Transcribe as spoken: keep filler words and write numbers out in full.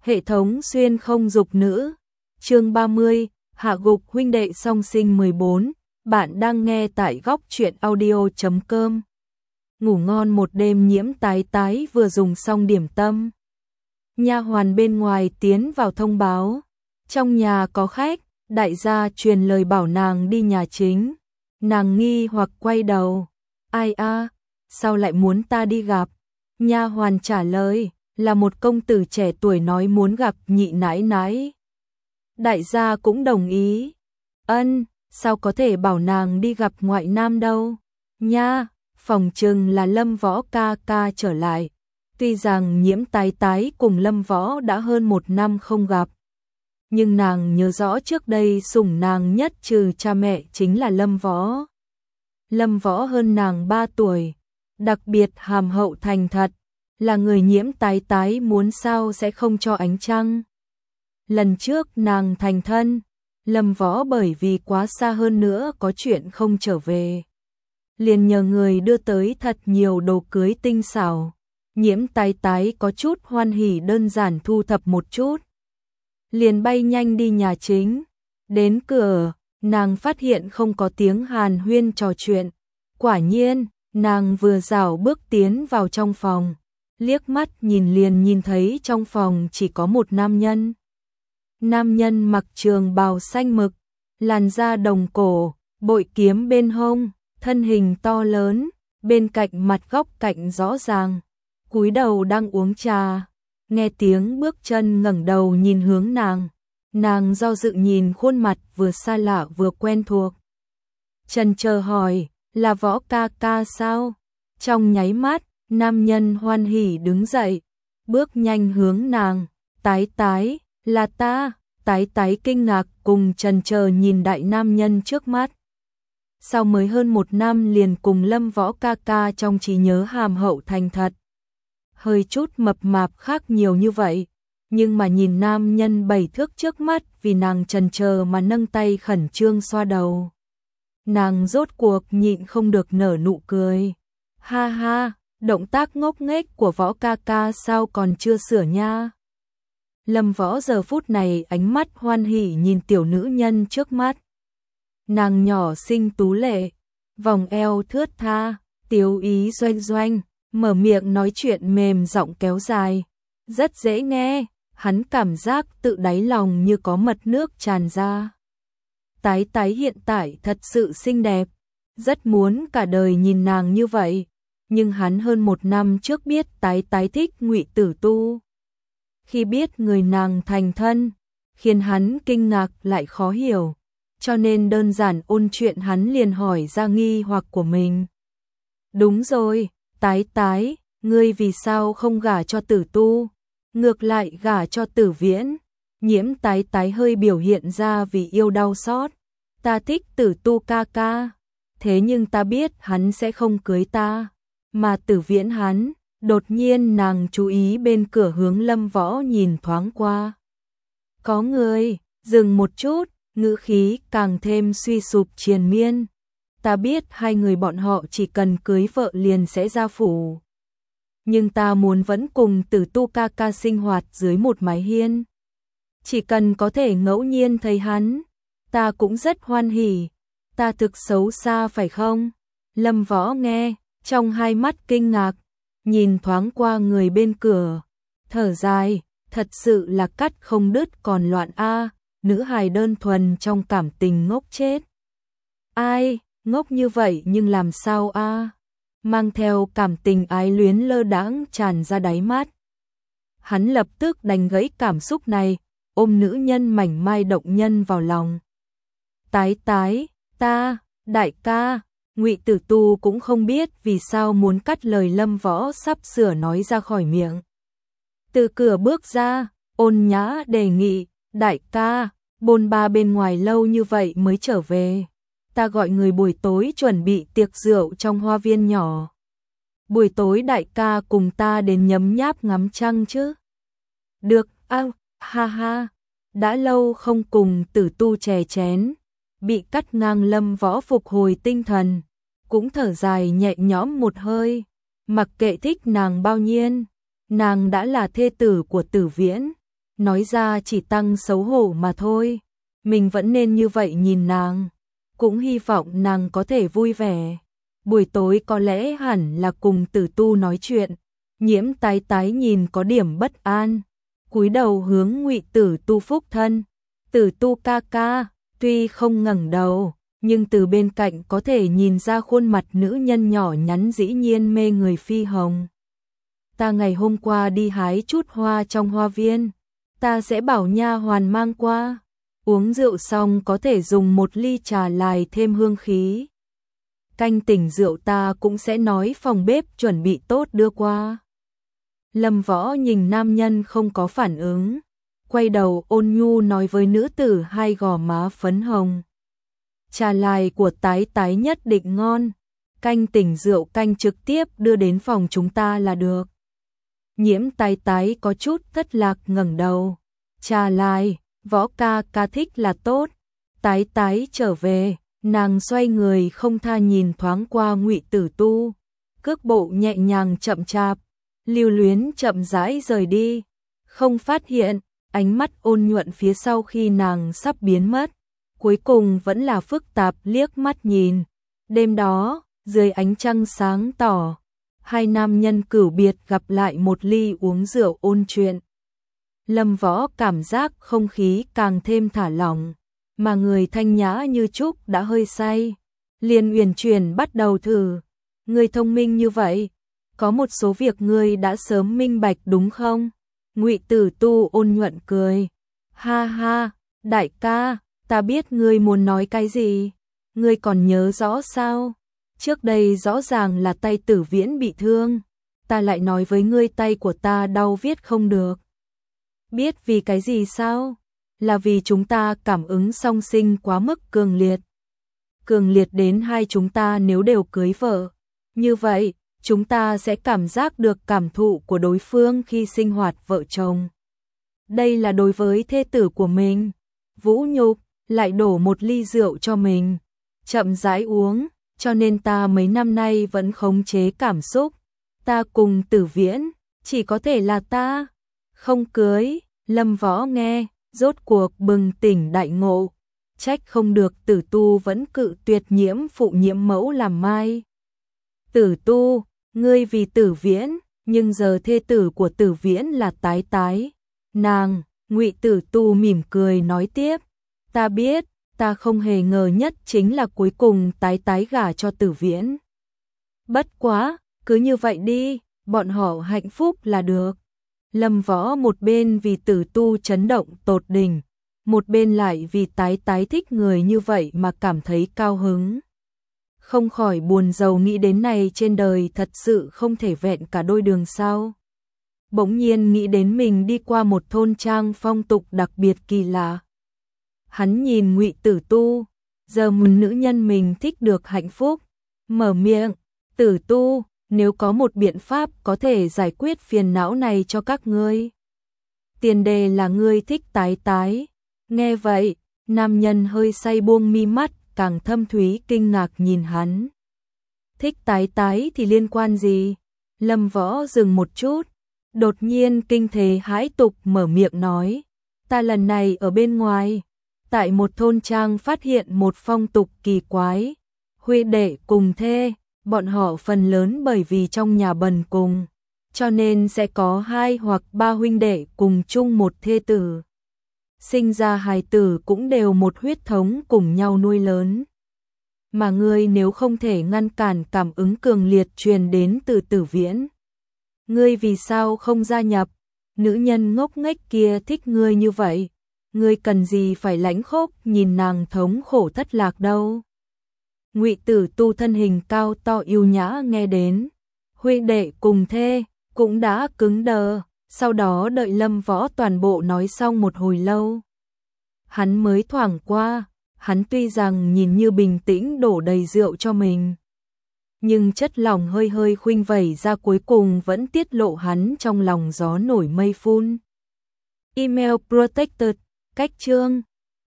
Hệ thống xuyên không dục nữ. Chương ba mươi, hạ gục huynh đệ song sinh mười bốn. Bạn đang nghe tại góc truyện audio chấm com. Ngủ ngon một đêm. Nhiễm Tái Tái vừa dùng xong điểm tâm. Nha hoàn bên ngoài tiến vào thông báo, trong nhà có khách, đại gia truyền lời bảo nàng đi nhà chính. Nàng nghi hoặc quay đầu, ai a, sao lại muốn ta đi gặp? Nha hoàn trả lời, là một công tử trẻ tuổi nói muốn gặp nhị nãi nãi. Đại gia cũng đồng ý. Ân, sao có thể bảo nàng đi gặp ngoại nam đâu? Nha, phòng trừng là Lâm Võ ca ca trở lại. Tuy rằng Nhiễm Tái Tái cùng Lâm Võ đã hơn một năm không gặp, nhưng nàng nhớ rõ trước đây sủng nàng nhất trừ cha mẹ chính là Lâm Võ. Lâm Võ hơn nàng ba tuổi, đặc biệt hàm hậu thành thật, là người Nhiễm Tái Tái muốn sao sẽ không cho ánh trăng. Lần trước nàng thành thân, Lâm Võ bởi vì quá xa hơn nữa có chuyện không trở về, liền nhờ người đưa tới thật nhiều đồ cưới tinh xảo. Nhiễm Tái Tái có chút hoan hỉ, đơn giản thu thập một chút, liền bay nhanh đi nhà chính. Đến cửa, nàng phát hiện không có tiếng hàn huyên trò chuyện. Quả nhiên, nàng vừa rảo bước tiến vào trong phòng, liếc mắt nhìn liền nhìn thấy trong phòng chỉ có một nam nhân. Nam nhân mặc trường bào xanh mực, làn da đồng cổ, bội kiếm bên hông, thân hình to lớn, bên cạnh mặt góc cạnh rõ ràng, cúi đầu đang uống trà. Nghe tiếng bước chân ngẩng đầu nhìn hướng nàng, nàng do dự nhìn khuôn mặt vừa xa lạ vừa quen thuộc. Chần chờ hỏi, là Võ ca ca sao? Trong nháy mắt, nam nhân hoan hỉ đứng dậy, bước nhanh hướng nàng. Tái Tái, là ta. Tái Tái kinh ngạc cùng chần chờ nhìn đại nam nhân trước mắt. Sao mới hơn một năm liền cùng Lâm Võ ca ca trong trí nhớ hàm hậu thành thật, hơi chút mập mạp khác nhiều như vậy, nhưng mà nhìn nam nhân bảy thước trước mắt, vì nàng chần chờ mà nâng tay khẩn trương xoa đầu. Nàng rốt cuộc nhịn không được nở nụ cười. Ha ha, động tác ngốc nghếch của Võ ca ca sao còn chưa sửa nha. Lâm Võ giờ phút này ánh mắt hoan hỉ nhìn tiểu nữ nhân trước mắt. Nàng nhỏ xinh tú lệ, vòng eo thướt tha, tiếu ý doanh doanh, mở miệng nói chuyện mềm giọng kéo dài, rất dễ nghe, hắn cảm giác tự đáy lòng như có mật nước tràn ra. Tái Tái hiện tại thật sự xinh đẹp, rất muốn cả đời nhìn nàng như vậy, nhưng hắn hơn một năm trước biết Tái Tái thích Ngụy Tử Tu. Khi biết người nàng thành thân, khiến hắn kinh ngạc lại khó hiểu, cho nên đơn giản ôn chuyện hắn liền hỏi ra nghi hoặc của mình. Đúng rồi, Tái Tái, ngươi vì sao không gả cho Tử Tu, ngược lại gả cho Tử Viễn? Nhiễm Tái Tái hơi biểu hiện ra vì yêu đau xót. Ta thích Tử Tu ca ca, thế nhưng ta biết hắn sẽ không cưới ta, mà Tử Viễn hắn. Đột nhiên nàng chú ý bên cửa hướng Lâm Võ nhìn thoáng qua. Có người, dừng một chút, ngữ khí càng thêm suy sụp triền miên. Ta biết hai người bọn họ chỉ cần cưới vợ liền sẽ ra phủ, nhưng ta muốn vẫn cùng Tử Tu ca ca sinh hoạt dưới một mái hiên. Chỉ cần có thể ngẫu nhiên thấy hắn, ta cũng rất hoan hỉ. Ta thực xấu xa phải không? Lâm Võ nghe, trong hai mắt kinh ngạc, nhìn thoáng qua người bên cửa, thở dài, thật sự là cắt không đứt còn loạn a, nữ hài đơn thuần trong cảm tình ngốc chết. Ai, ngốc như vậy nhưng làm sao a? Mang theo cảm tình ái luyến lơ đãng tràn ra đáy mắt. Hắn lập tức đánh gãy cảm xúc này, ôm nữ nhân mảnh mai động nhân vào lòng. Tái Tái, ta, đại ca. Ngụy Tử Tu cũng không biết vì sao muốn cắt lời Lâm Võ sắp sửa nói ra khỏi miệng. Từ cửa bước ra, ôn nhã đề nghị, đại ca, bôn ba bên ngoài lâu như vậy mới trở về. Ta gọi người buổi tối chuẩn bị tiệc rượu trong hoa viên nhỏ. Buổi tối đại ca cùng ta đến nhấm nháp ngắm trăng chứ? Được, a, ha ha, đã lâu không cùng Tử Tu chè chén. Bị cắt ngang Lâm Võ phục hồi tinh thần, cũng thở dài nhẹ nhõm một hơi, mặc kệ thích nàng bao nhiêu, nàng đã là thê tử của Tử Viễn, nói ra chỉ tăng xấu hổ mà thôi. Mình vẫn nên như vậy nhìn nàng, cũng hy vọng nàng có thể vui vẻ. Buổi tối có lẽ hẳn là cùng Tử Tu nói chuyện. Nhiễm Tái Tái nhìn có điểm bất an, cúi đầu hướng Ngụy Tử Tu phúc thân. Tử Tu ca ca, tuy không ngẩng đầu, nhưng từ bên cạnh có thể nhìn ra khuôn mặt nữ nhân nhỏ nhắn dĩ nhiên mê người phi hồng. Ta ngày hôm qua đi hái chút hoa trong hoa viên, ta sẽ bảo nha hoàn mang qua. Uống rượu xong có thể dùng một ly trà lài thêm hương khí. Canh tỉnh rượu ta cũng sẽ nói phòng bếp chuẩn bị tốt đưa qua. Lâm Võ nhìn nam nhân không có phản ứng, quay đầu ôn nhu nói với nữ tử hai gò má phấn hồng. Trà lài của Tái Tái nhất định ngon, canh tỉnh rượu canh trực tiếp đưa đến phòng chúng ta là được. Nhiễm Tái Tái có chút thất lạc ngẩng đầu. Trà lài, Võ ca ca thích là tốt. Tái Tái trở về, nàng xoay người không tha nhìn thoáng qua Ngụy Tử Tu, cước bộ nhẹ nhàng chậm chạp, lưu luyến chậm rãi rời đi, không phát hiện ánh mắt ôn nhuận phía sau khi nàng sắp biến mất, cuối cùng vẫn là phức tạp liếc mắt nhìn. Đêm đó, dưới ánh trăng sáng tỏ, hai nam nhân cửu biệt gặp lại một ly uống rượu ôn chuyện. Lâm Võ cảm giác không khí càng thêm thả lỏng, mà người thanh nhã như Trúc đã hơi say. Liền uyển chuyển bắt đầu thử. Ngươi thông minh như vậy, có một số việc ngươi đã sớm minh bạch đúng không? Ngụy Tử Tu ôn nhuận cười. Ha ha, đại ca, ta biết ngươi muốn nói cái gì. Ngươi còn nhớ rõ sao? Trước đây rõ ràng là tay Tử Viễn bị thương, ta lại nói với ngươi tay của ta đau viết không được. Biết vì cái gì sao? Là vì chúng ta cảm ứng song sinh quá mức cường liệt. Cường liệt đến hai chúng ta nếu đều cưới vợ. Như vậy, chúng ta sẽ cảm giác được cảm thụ của đối phương khi sinh hoạt vợ chồng. Đây là đối với thê tử của mình. Vũ nhục, lại đổ một ly rượu cho mình. Chậm rãi uống, cho nên ta mấy năm nay vẫn khống chế cảm xúc. Ta cùng Tử Viễn, chỉ có thể là ta. Không cưới, Lâm Võ nghe, rốt cuộc bừng tỉnh đại ngộ. Trách không được Tử Tu vẫn cự tuyệt nhiễm phụ nhiễm mẫu làm mai. Tử Tu, ngươi vì Tử Viễn, nhưng giờ thê tử của Tử Viễn là Tái Tái. Nàng, Ngụy Tử Tu mỉm cười nói tiếp. Ta biết, ta không hề ngờ nhất chính là cuối cùng Tái Tái gả cho Tử Viễn. Bất quá, cứ như vậy đi, bọn họ hạnh phúc là được. Lâm Võ một bên vì Tử Tu chấn động tột đỉnh, một bên lại vì Tái Tái thích người như vậy mà cảm thấy cao hứng. Không khỏi buồn rầu nghĩ đến này trên đời thật sự không thể vẹn cả đôi đường sao. Bỗng nhiên nghĩ đến mình đi qua một thôn trang phong tục đặc biệt kỳ lạ. Hắn nhìn Ngụy Tử Tu, giờ một nữ nhân mình thích được hạnh phúc, mở miệng, Tử Tu, nếu có một biện pháp có thể giải quyết phiền não này cho các ngươi. Tiền đề là ngươi thích Tái Tái. Nghe vậy, nam nhân hơi say buông mi mắt, càng thâm thúy kinh ngạc nhìn hắn. Thích Tái Tái thì liên quan gì? Lâm Võ dừng một chút, đột nhiên kinh thế hãi tục mở miệng nói. Ta lần này ở bên ngoài, tại một thôn trang phát hiện một phong tục kỳ quái. Huynh đệ cùng thê, bọn họ phần lớn bởi vì trong nhà bần cùng, cho nên sẽ có hai hoặc ba huynh đệ cùng chung một thê tử. Sinh ra hài tử cũng đều một huyết thống cùng nhau nuôi lớn. Mà ngươi nếu không thể ngăn cản cảm ứng cường liệt truyền đến từ Tử Viễn, ngươi vì sao không gia nhập? Nữ nhân ngốc nghếch kia thích ngươi như vậy, ngươi cần gì phải lãnh khốc nhìn nàng thống khổ thất lạc đâu. Ngụy Tử Tu thân hình cao to yêu nhã nghe đến, huynh đệ cùng thê, cũng đã cứng đờ, sau đó đợi Lâm Võ toàn bộ nói xong một hồi lâu. Hắn mới thoảng qua, hắn tuy rằng nhìn như bình tĩnh đổ đầy rượu cho mình, nhưng chất lòng hơi hơi khuynh vẩy ra cuối cùng vẫn tiết lộ hắn trong lòng gió nổi mây phun. Email protected, cách chương